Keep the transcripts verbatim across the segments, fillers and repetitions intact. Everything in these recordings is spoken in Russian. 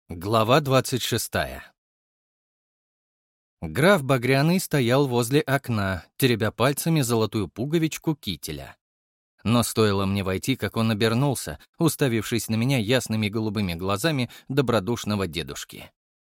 Глава двадцать шестая. Граф Багряный стоял возле окна, теребя пальцами золотую пуговичку кителя. Но стоило мне войти, как он обернулся, уставившись на меня ясными голубыми глазами добродушного дедушки.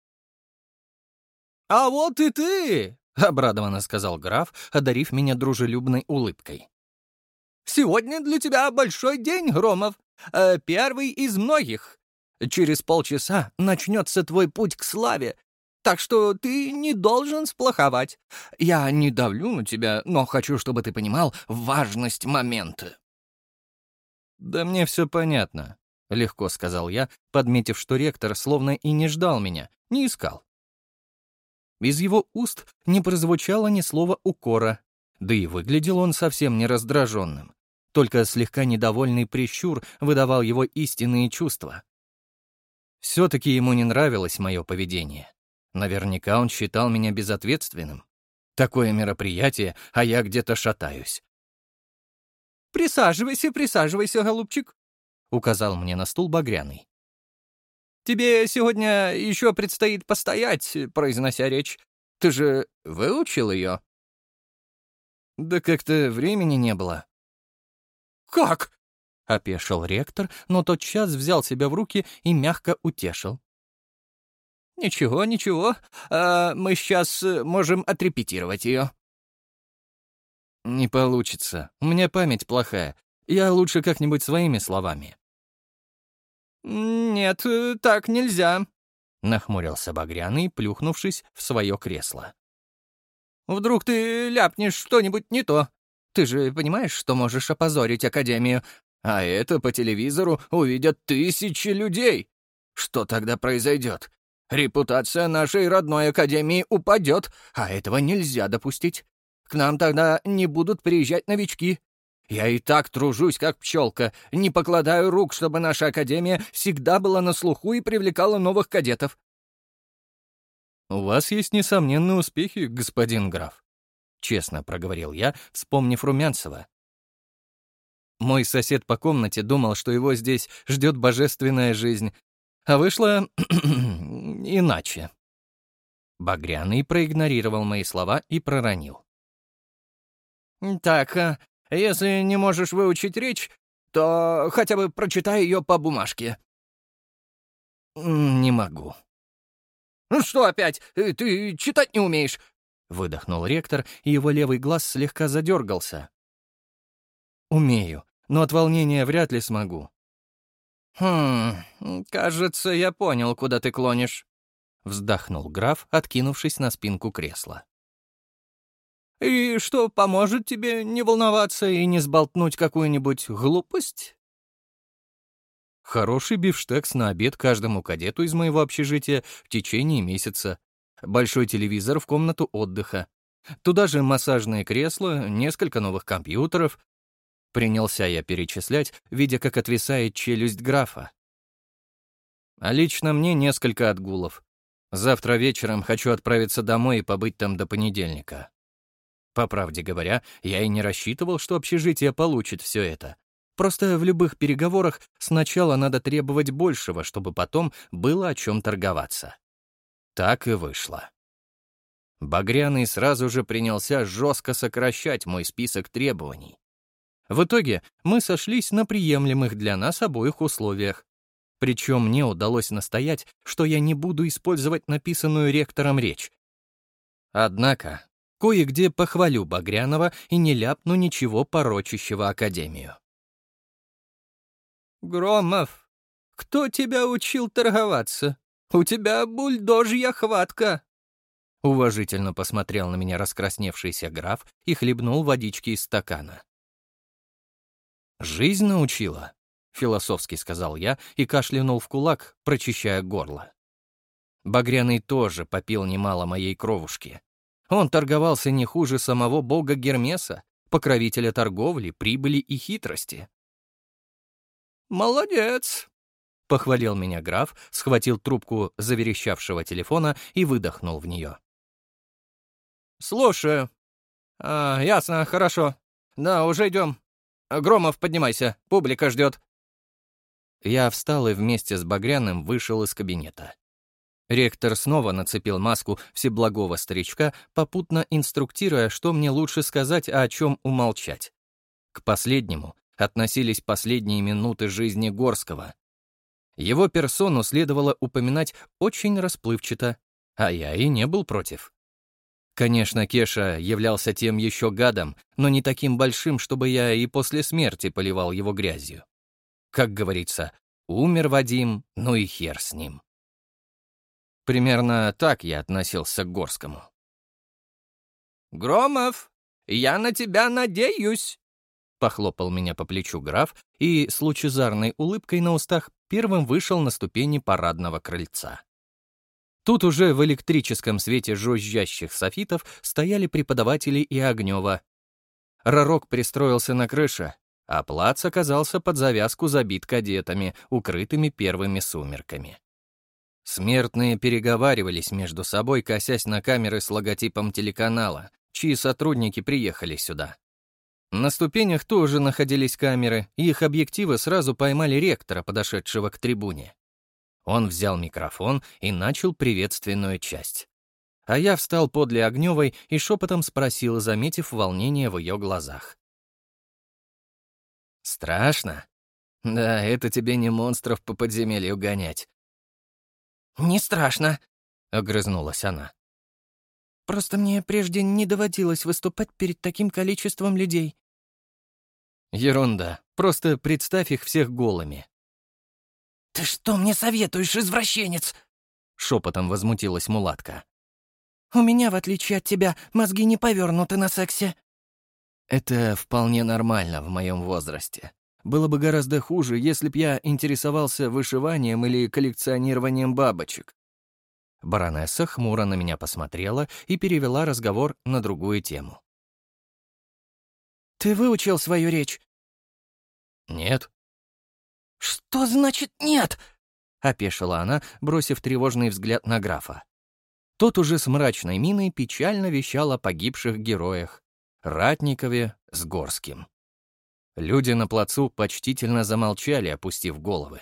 «А вот и ты!» — обрадованно сказал граф, одарив меня дружелюбной улыбкой. «Сегодня для тебя большой день, Громов. Э, первый из многих. Через полчаса начнется твой путь к славе, так что ты не должен сплоховать. Я не давлю на тебя, но хочу, чтобы ты понимал важность момента». «Да мне все понятно», — легко сказал я, подметив, что ректор словно и не ждал меня, не искал. Из его уст не прозвучало ни слова укора, да и выглядел он совсем не раздраженным. Только слегка недовольный прищур выдавал его истинные чувства. Все-таки ему не нравилось мое поведение. Наверняка он считал меня безответственным. Такое мероприятие, а я где-то шатаюсь. «Присаживайся, присаживайся, голубчик», — указал мне на стул Багряный. «Тебе сегодня еще предстоит постоять, произнося речь. Ты же выучил ее?» «Да как-то времени не было». «Как?» — опешил ректор, но тотчас взял себя в руки и мягко утешил. «Ничего, ничего, а мы сейчас можем отрепетировать ее». «Не получится. У меня память плохая. Я лучше как-нибудь своими словами». «Нет, так нельзя», — нахмурился Багряный, плюхнувшись в свое кресло. «Вдруг ты ляпнешь что-нибудь не то? Ты же понимаешь, что можешь опозорить Академию, а это по телевизору увидят тысячи людей. Что тогда произойдет? Репутация нашей родной Академии упадет, а этого нельзя допустить. К нам тогда не будут приезжать новички. Я и так тружусь, как пчелка, не покладаю рук, чтобы наша Академия всегда была на слуху и привлекала новых кадетов». «У вас есть несомненные успехи, господин граф», — честно проговорил я, вспомнив Румянцева. Мой сосед по комнате думал, что его здесь ждет божественная жизнь, а вышло иначе. Багряный проигнорировал мои слова и проронил. «Так, а если не можешь выучить речь, то хотя бы прочитай ее по бумажке». «Не могу». «Ну что опять? Ты читать не умеешь?» — выдохнул ректор, и его левый глаз слегка задергался. «Умею, но от волнения вряд ли смогу». «Хм, кажется, я понял, куда ты клонишь», — вздохнул граф, откинувшись на спинку кресла. «И что поможет тебе не волноваться и не сболтнуть какую-нибудь глупость?» «Хороший бифштекс на обед каждому кадету из моего общежития в течение месяца. Большой телевизор в комнату отдыха. Туда же массажное кресло, несколько новых компьютеров». Принялся я перечислять, видя, как отвисает челюсть графа. «А лично мне несколько отгулов. Завтра вечером хочу отправиться домой и побыть там до понедельника». По правде говоря, я и не рассчитывал, что общежитие получит все это. Просто в любых переговорах сначала надо требовать большего, чтобы потом было о чем торговаться. Так и вышло. Багряный сразу же принялся жестко сокращать мой список требований. В итоге мы сошлись на приемлемых для нас обоих условиях. Причем мне удалось настоять, что я не буду использовать написанную ректором речь. Однако кое-где похвалю Багряного и не ляпну ничего порочащего Академию. «Громов, кто тебя учил торговаться? У тебя бульдожья хватка!» Уважительно посмотрел на меня раскрасневшийся граф и хлебнул водички из стакана. «Жизнь научила», — философски сказал я и кашлянул в кулак, прочищая горло. Багряный тоже попил немало моей кровушки. Он торговался не хуже самого бога Гермеса, покровителя торговли, прибыли и хитрости. «Молодец», — похвалил меня граф, схватил трубку заверещавшего телефона и выдохнул в нее. «Слушаю. А, ясно, хорошо. Да, уже идем. Громов, поднимайся, публика ждет». Я встал и вместе с Багряным вышел из кабинета. Ректор снова нацепил маску всеблагого старичка, попутно инструктируя, что мне лучше сказать, а о чем умолчать. К последнему относились последние минуты жизни Горского. Его персону следовало упоминать очень расплывчато, а я и не был против. Конечно, Кеша являлся тем еще гадом, но не таким большим, чтобы я и после смерти поливал его грязью. Как говорится, умер Вадим, ну и хер с ним. Примерно так я относился к Горскому. «Громов, я на тебя надеюсь!» Похлопал меня по плечу граф и с лучезарной улыбкой на устах первым вышел на ступени парадного крыльца. Тут уже в электрическом свете жужжащих софитов стояли преподаватели и Огнева. Ророк пристроился на крыше, а плац оказался под завязку забит кадетами, укрытыми первыми сумерками. Смертные переговаривались между собой, косясь на камеры с логотипом телеканала, чьи сотрудники приехали сюда. На ступенях тоже находились камеры, и их объективы сразу поймали ректора, подошедшего к трибуне. Он взял микрофон и начал приветственную часть. А я встал подле Огневой и шепотом спросил, заметив волнение в ее глазах. «Страшно? Да, это тебе не монстров по подземелью гонять». «Не страшно», — огрызнулась она. «Просто мне прежде не доводилось выступать перед таким количеством людей». «Ерунда. Просто представь их всех голыми». «Ты что мне советуешь, извращенец?» — шепотом возмутилась мулатка. «У меня, в отличие от тебя, мозги не повернуты на сексе». «Это вполне нормально в моем возрасте. Было бы гораздо хуже, если б я интересовался вышиванием или коллекционированием бабочек». Баронесса хмуро на меня посмотрела и перевела разговор на другую тему. «Ты выучил свою речь?» «Нет». «Что значит «нет»?» — опешила она, бросив тревожный взгляд на графа. Тот уже с мрачной миной печально вещал о погибших героях — Ратникове с Горским. Люди на плацу почтительно замолчали, опустив головы.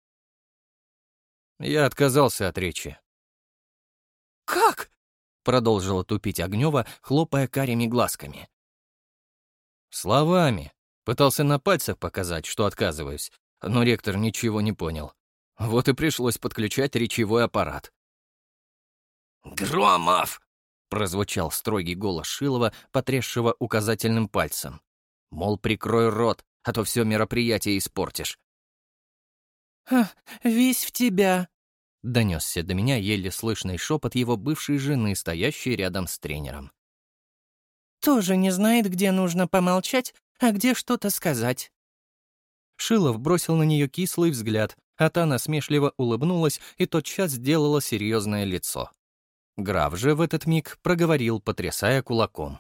Я отказался от речи. «Как?» — продолжила тупить Огнева, хлопая карими глазками. «Словами. Пытался на пальцах показать, что отказываюсь, но ректор ничего не понял. Вот и пришлось подключать речевой аппарат». «Громов!» — прозвучал строгий голос Шилова, потрясшего указательным пальцем. Мол, прикрой рот, а то все мероприятие испортишь. Ха, «Весь в тебя», — донесся до меня еле слышный шепот его бывшей жены, стоящей рядом с тренером. «Тоже не знает, где нужно помолчать, а где что-то сказать». Шилов бросил на нее кислый взгляд, а та насмешливо улыбнулась и тотчас сделала серьезное лицо. Граф же в этот миг проговорил, потрясая кулаком.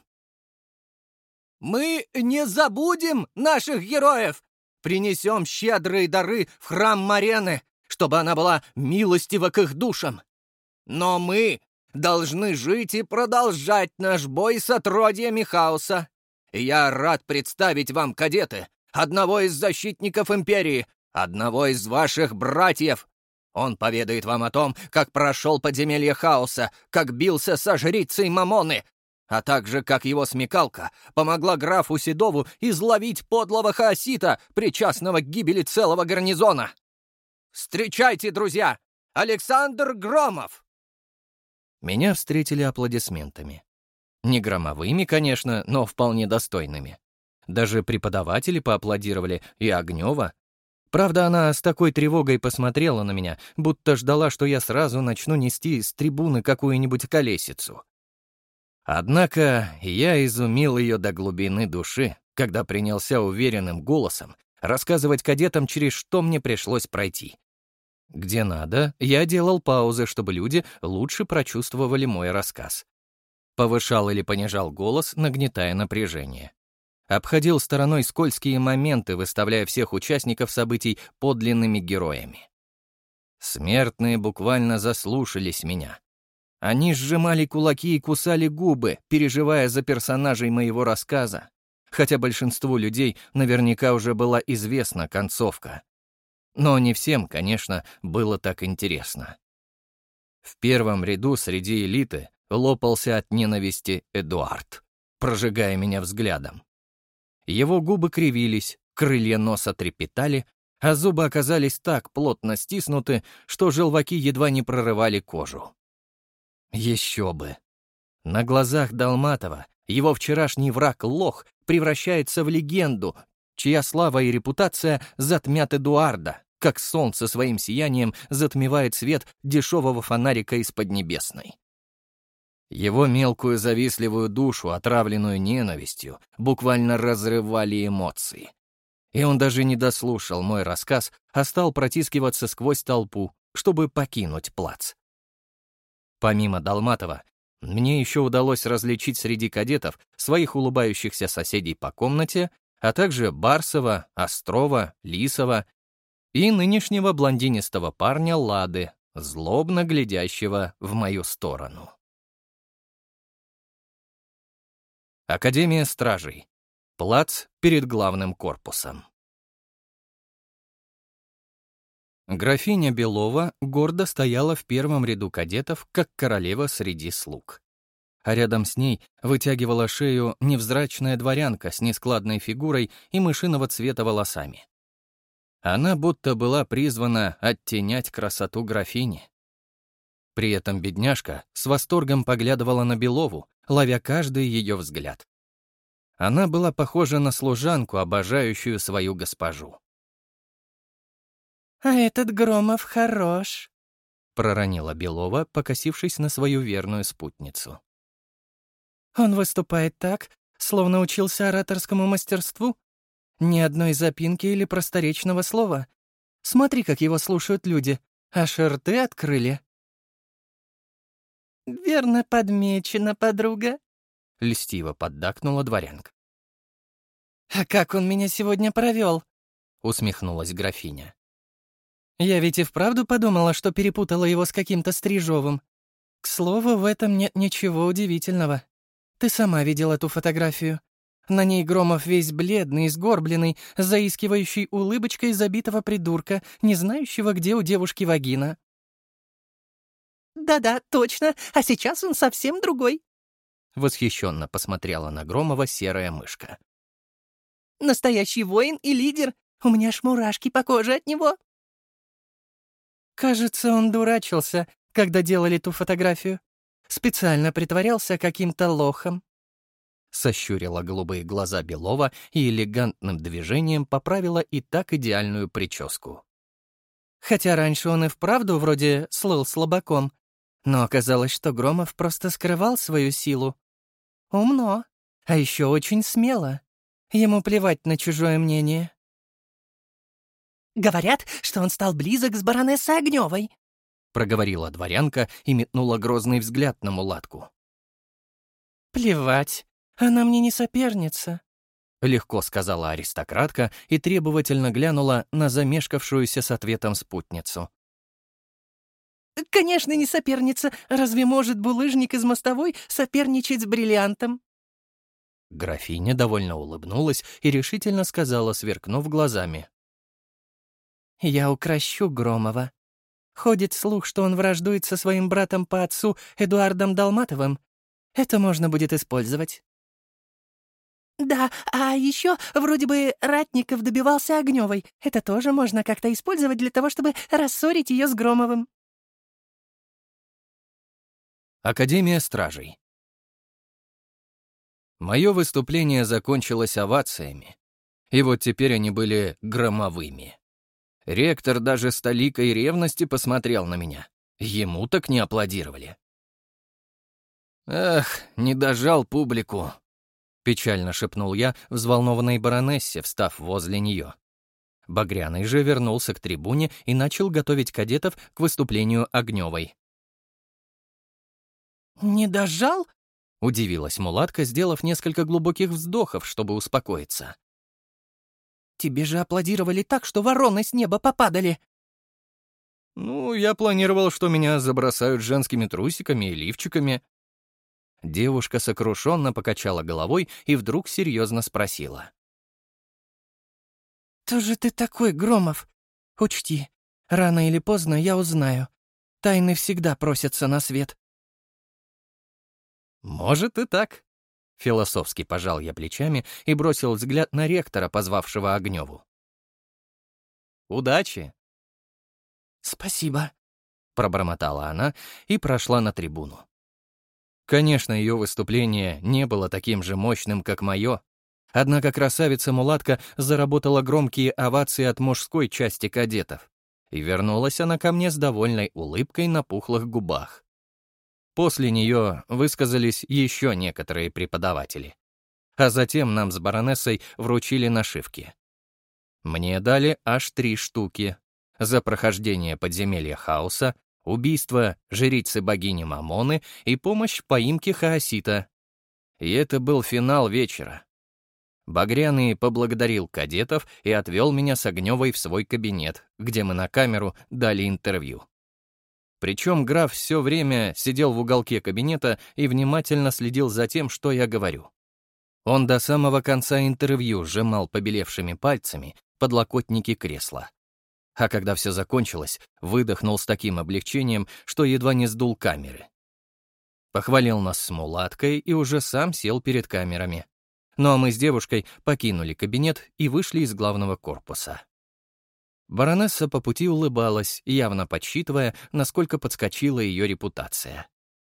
«Мы не забудем наших героев! Принесем щедрые дары в храм Марены, чтобы она была милостива к их душам. Но мы должны жить и продолжать наш бой с отродьями хаоса. Я рад представить вам, кадеты, одного из защитников Империи, одного из ваших братьев. Он поведает вам о том, как прошел подземелье хаоса, как бился со жрицей Мамоны, а также как его смекалка помогла графу Седову изловить подлого хаосита, причастного к гибели целого гарнизона. Встречайте, друзья, Александр Громов!» Меня встретили аплодисментами. Не громовыми, конечно, но вполне достойными. Даже преподаватели поаплодировали, и Огнева. Правда, она с такой тревогой посмотрела на меня, будто ждала, что я сразу начну нести с трибуны какую-нибудь колесицу. Однако я изумил ее до глубины души, когда принялся уверенным голосом рассказывать кадетам, через что мне пришлось пройти. Где надо, я делал паузы, чтобы люди лучше прочувствовали мой рассказ. Повышал или понижал голос, нагнетая напряжение. Обходил стороной скользкие моменты, выставляя всех участников событий подлинными героями. Смертные буквально заслушались меня. Они сжимали кулаки и кусали губы, переживая за персонажей моего рассказа, хотя большинству людей наверняка уже была известна концовка. Но не всем, конечно, было так интересно. В первом ряду среди элиты лопался от ненависти Эдуард, прожигая меня взглядом. Его губы кривились, крылья носа трепетали, а зубы оказались так плотно стиснуты, что желваки едва не прорывали кожу. Еще бы! На глазах Долматова его вчерашний враг Лох превращается в легенду, чья слава и репутация затмят Эдуарда, как солнце своим сиянием затмевает свет дешевого фонарика из Поднебесной. Его мелкую завистливую душу, отравленную ненавистью, буквально разрывали эмоции. И он даже не дослушал мой рассказ, а стал протискиваться сквозь толпу, чтобы покинуть плац. Помимо Долматова, мне еще удалось различить среди кадетов своих улыбающихся соседей по комнате, а также Барсова, Острова, Лисова и нынешнего блондинистого парня Лады, злобно глядящего в мою сторону. Академия стражей. Плац перед главным корпусом. Графиня Белова гордо стояла в первом ряду кадетов, как королева среди слуг. А рядом с ней вытягивала шею невзрачная дворянка с нескладной фигурой и мышиного цвета волосами. Она будто была призвана оттенять красоту графини. При этом бедняжка с восторгом поглядывала на Белову, ловя каждый ее взгляд. Она была похожа на служанку, обожающую свою госпожу. «А этот Громов хорош», — проронила Белова, покосившись на свою верную спутницу. «Он выступает так, словно учился ораторскому мастерству. Ни одной запинки или просторечного слова. Смотри, как его слушают люди, аж рты открыли». «Верно подмечено, подруга», — льстиво поддакнула дворянка. «А как он меня сегодня провел?» — усмехнулась графиня. «Я ведь и вправду подумала, что перепутала его с каким-то Стрижовым. К слову, в этом нет ничего удивительного. Ты сама видела ту фотографию. На ней Громов весь бледный, сгорбленный, с заискивающей улыбочкой забитого придурка, не знающего, где у девушки вагина». «Да-да, точно, а сейчас он совсем другой», — восхищенно посмотрела на Громова серая мышка. «Настоящий воин и лидер. У меня аж мурашки по коже от него». «Кажется, он дурачился, когда делали ту фотографию. Специально притворялся каким-то лохом». Сощурила голубые глаза Белова и элегантным движением поправила и так идеальную прическу. Хотя раньше он и вправду вроде слыл слабаком, но оказалось, что Громов просто скрывал свою силу. Умно, а еще очень смело. Ему плевать на чужое мнение. «Говорят, что он стал близок с баронессой Огневой», — проговорила дворянка и метнула грозный взгляд на мулатку. «Плевать, она мне не соперница», — легко сказала аристократка и требовательно глянула на замешкавшуюся с ответом спутницу. «Конечно, не соперница. Разве может булыжник из мостовой соперничать с бриллиантом?» Графиня довольно улыбнулась и решительно сказала, сверкнув глазами. «Я укрощу Громова. Ходит слух, что он враждует со своим братом по отцу Эдуардом Долматовым. Это можно будет использовать». «Да, а еще вроде бы Ратников добивался Огневой. Это тоже можно как-то использовать для того, чтобы рассорить ее с Громовым». Академия стражей. Мое выступление закончилось овациями, и вот теперь они были громовыми. Ректор даже с толикой ревности посмотрел на меня. Ему так не аплодировали. «Эх, не дожал публику», — печально шепнул я взволнованной баронессе, встав возле нее. Багряный же вернулся к трибуне и начал готовить кадетов к выступлению Огневой. «Не дожал?» — удивилась мулатка, сделав несколько глубоких вздохов, чтобы успокоиться. «Тебе же аплодировали так, что вороны с неба попадали». «Ну, я планировал, что меня забросают женскими трусиками и лифчиками». Девушка сокрушенно покачала головой и вдруг серьезно спросила. «Кто же ты такой, Громов? Учти, рано или поздно я узнаю. Тайны всегда просятся на свет». «Может и так», — философски пожал я плечами и бросил взгляд на ректора, позвавшего Огневу. «Удачи!» «Спасибо», — пробормотала она и прошла на трибуну. Конечно, ее выступление не было таким же мощным, как мое, однако красавица-мулатка заработала громкие овации от мужской части кадетов, и вернулась она ко мне с довольной улыбкой на пухлых губах. После нее высказались еще некоторые преподаватели, а затем нам с баронессой вручили нашивки. Мне дали аж три штуки за прохождение подземелья хаоса, убийство жрицы богини Мамоны и помощь в поимке Хаосита. И это был финал вечера. Багряный поблагодарил кадетов и отвел меня с Огневой в свой кабинет, где мы на камеру дали интервью. Причем граф все время сидел в уголке кабинета и внимательно следил за тем, что я говорю. Он до самого конца интервью сжимал побелевшими пальцами подлокотники кресла. А когда все закончилось, выдохнул с таким облегчением, что едва не сдул камеры. Похвалил нас с мулаткой и уже сам сел перед камерами. Ну а мы с девушкой покинули кабинет и вышли из главного корпуса. Баронесса по пути улыбалась, явно подсчитывая, насколько подскочила ее репутация.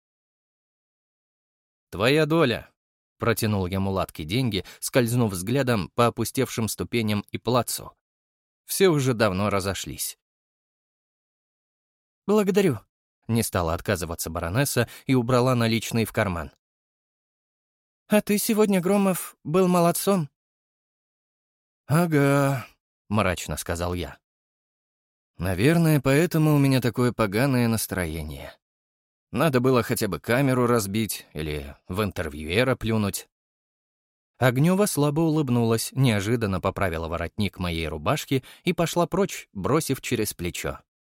«Твоя доля», — протянул я мулатке деньги, скользнув взглядом по опустевшим ступеням и плацу. Все уже давно разошлись. «Благодарю», — не стала отказываться баронесса и убрала наличные в карман. «А ты сегодня, Громов, был молодцом». «Ага», — мрачно сказал я. «Наверное, поэтому у меня такое поганое настроение. Надо было хотя бы камеру разбить или в интервьюера плюнуть». Огнева слабо улыбнулась, неожиданно поправила воротник моей рубашки и пошла прочь, бросив через плечо.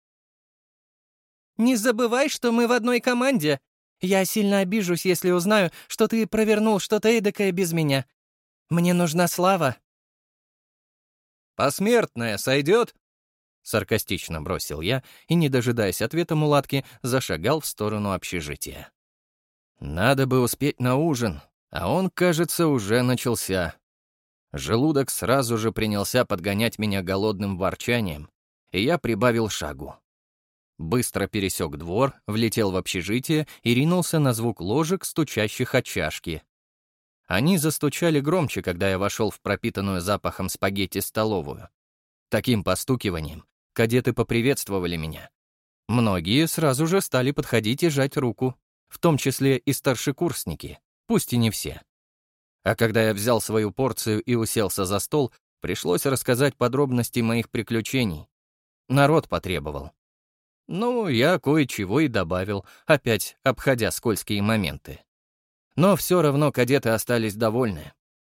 «Не забывай, что мы в одной команде. Я сильно обижусь, если узнаю, что ты провернул что-то эдакое без меня. Мне нужна слава». «Посмертная сойдет?» — саркастично бросил я и, не дожидаясь ответа мулатки, зашагал в сторону общежития. Надо бы успеть на ужин, а он, кажется, уже начался. Желудок сразу же принялся подгонять меня голодным ворчанием, и я прибавил шагу. Быстро пересек двор, влетел в общежитие и ринулся на звук ложек, стучащих о чашки. Они застучали громче, когда я вошел в пропитанную запахом спагетти столовую. Таким постукиванием кадеты поприветствовали меня. Многие сразу же стали подходить и жать руку, в том числе и старшекурсники, пусть и не все. А когда я взял свою порцию и уселся за стол, пришлось рассказать подробности моих приключений. Народ потребовал. Ну, я кое-чего и добавил, опять обходя скользкие моменты. Но все равно кадеты остались довольны.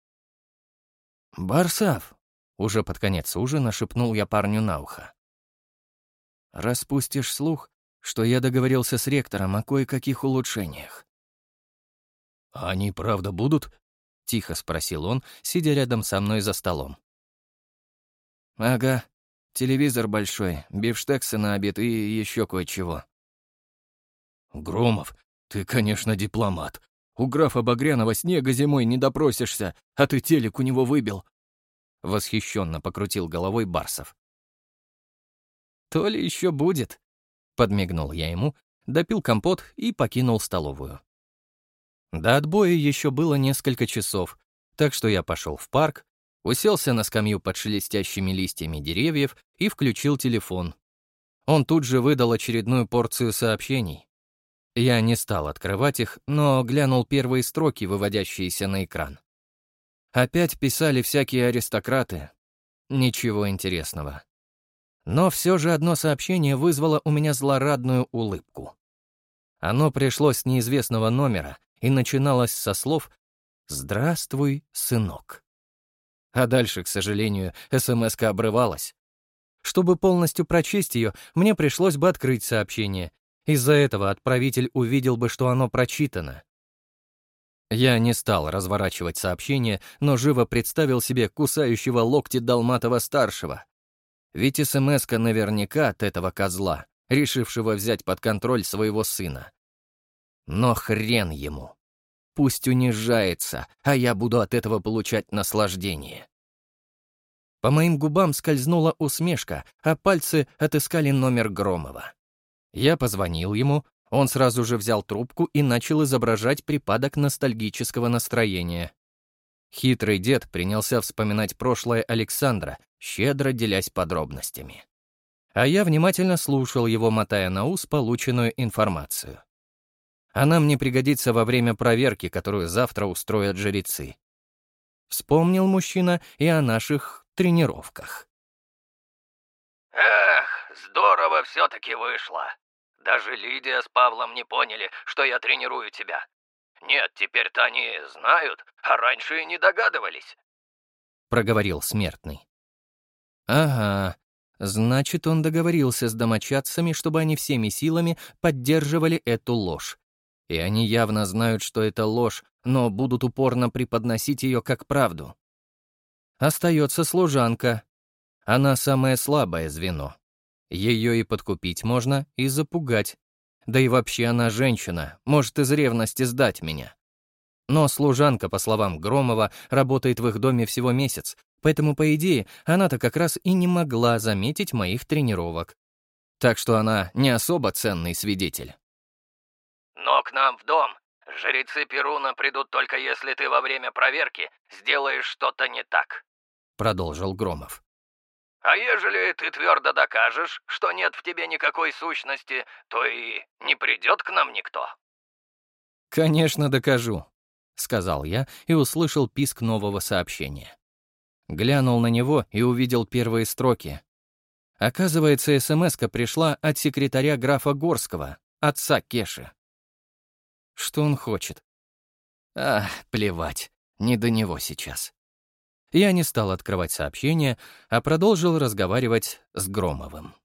«Барсав», — уже под конец ужина шепнул я парню на ухо. «Распустишь слух, что я договорился с ректором о кое-каких улучшениях». «А они правда будут?» — тихо спросил он, сидя рядом со мной за столом. «Ага. Телевизор большой, бифштексы на обед и еще кое-чего». «Громов, ты, конечно, дипломат. У графа Багряного снега зимой не допросишься, а ты телек у него выбил». Восхищенно покрутил головой Барсов. «То ли еще будет», — подмигнул я ему, допил компот и покинул столовую. До отбоя еще было несколько часов, так что я пошел в парк, уселся на скамью под шелестящими листьями деревьев и включил телефон. Он тут же выдал очередную порцию сообщений. Я не стал открывать их, но глянул первые строки, выводящиеся на экран. Опять писали всякие аристократы. Ничего интересного. Но все же одно сообщение вызвало у меня злорадную улыбку. Оно пришло с неизвестного номера и начиналось со слов «Здравствуй, сынок». А дальше, к сожалению, эс-эм-эска обрывалась. Чтобы полностью прочесть ее, мне пришлось бы открыть сообщение. Из-за этого отправитель увидел бы, что оно прочитано. Я не стал разворачивать сообщение, но живо представил себе кусающего локти Долматова-старшего. Ведь эс-эм-эска наверняка от этого козла решившего взять под контроль своего сына. Но хрен ему. Пусть унижается, а я буду от этого получать наслаждение. По моим губам скользнула усмешка, а пальцы отыскали номер Громова. Я позвонил ему, он сразу же взял трубку и начал изображать припадок ностальгического настроения. Хитрый дед принялся вспоминать прошлое Александра, щедро делясь подробностями. А я внимательно слушал его, мотая на ус полученную информацию. Она мне пригодится во время проверки, которую завтра устроят жрецы. Вспомнил мужчина и о наших тренировках. Эх, здорово все-таки вышло. Даже Лидия с Павлом не поняли, что я тренирую тебя. Нет, теперь-то они знают, а раньше и не догадывались. Проговорил смертный. Ага, значит, он договорился с домочадцами, чтобы они всеми силами поддерживали эту ложь. И они явно знают, что это ложь, но будут упорно преподносить ее как правду. Остается служанка. Она самое слабое звено. Ее и подкупить можно, и запугать. Да и вообще она женщина, может из ревности сдать меня. Но служанка, по словам Громова, работает в их доме всего месяц, поэтому, по идее, она-то как раз и не могла заметить моих тренировок. Так что она не особо ценный свидетель. Но к нам в дом жрецы Перуна придут только если ты во время проверки сделаешь что-то не так, — продолжил Громов. А ежели ты твердо докажешь, что нет в тебе никакой сущности, то и не придет к нам никто. «Конечно, докажу», — сказал я и услышал писк нового сообщения. Глянул на него и увидел первые строки. Оказывается, эс-эм-эска пришла от секретаря графа Горского, отца Кеши. Что он хочет? А, плевать, не до него сейчас. Я не стал открывать сообщение, а продолжил разговаривать с Громовым.